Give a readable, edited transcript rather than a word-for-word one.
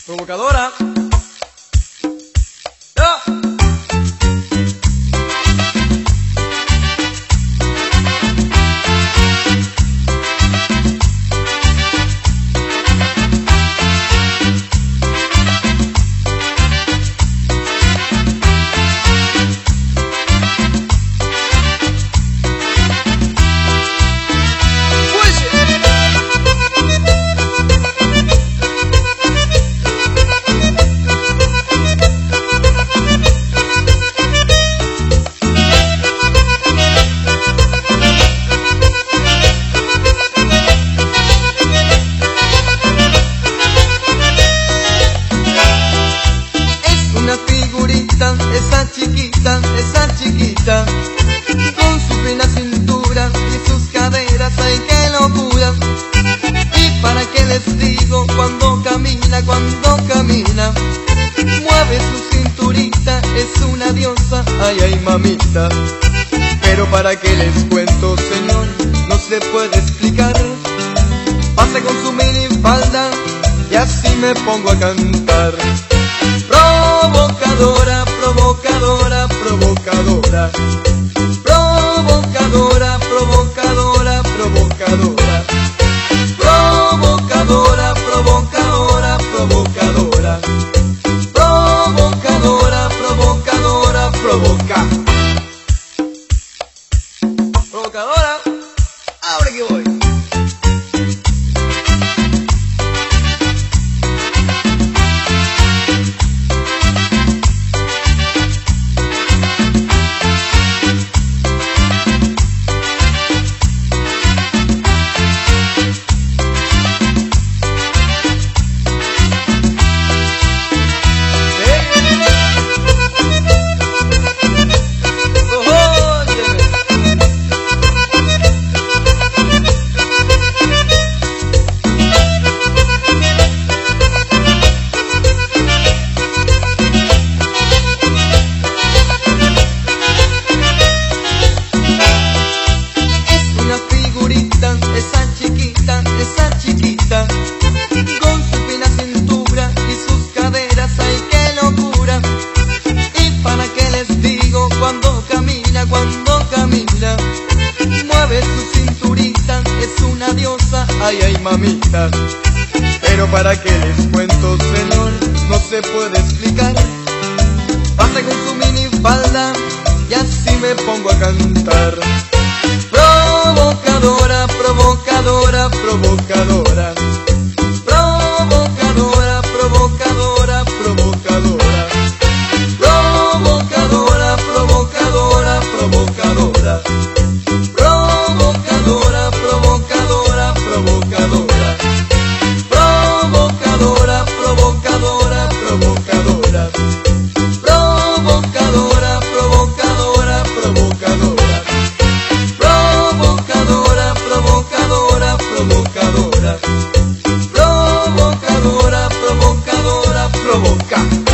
Provocadora. ¡Ah! Esa chiquita, con su fina cintura y sus caderas, ay qué locura. Y para qué les digo, cuando camina, mueve su cinturita, es una diosa, ay ay mamita. Pero para qué les cuento, señor, no se puede explicar. Pase con su minifalda y así me pongo a cantar. Provocadora, provocadora, provocadora. Provocadora, provocadora, provocadora. Provocadora, provocadora, provocadora. Provocadora, provocadora, provoca. Provocadora, ahora que voy. Esa chiquita, con su fina cintura y sus caderas, ay qué locura. Y para qué les digo, cuando camina, mueve su cinturita, es una diosa, ay ay mamita. Pero para qué les cuento, señor, no se puede explicar. Pase con su minifalda y así me pongo a cantar. Provocadora, provocadora, provocadora. Provocadora, provocadora, provocadora. Provocadora, provocadora, provocadora. Provocadora, provocadora, provocadora. Provocadora, provocadora, provocadora. Provocadora, provocadora, provocadora. Provocadora, provocadora, provocadora. Provocadora, provocadora, provoca.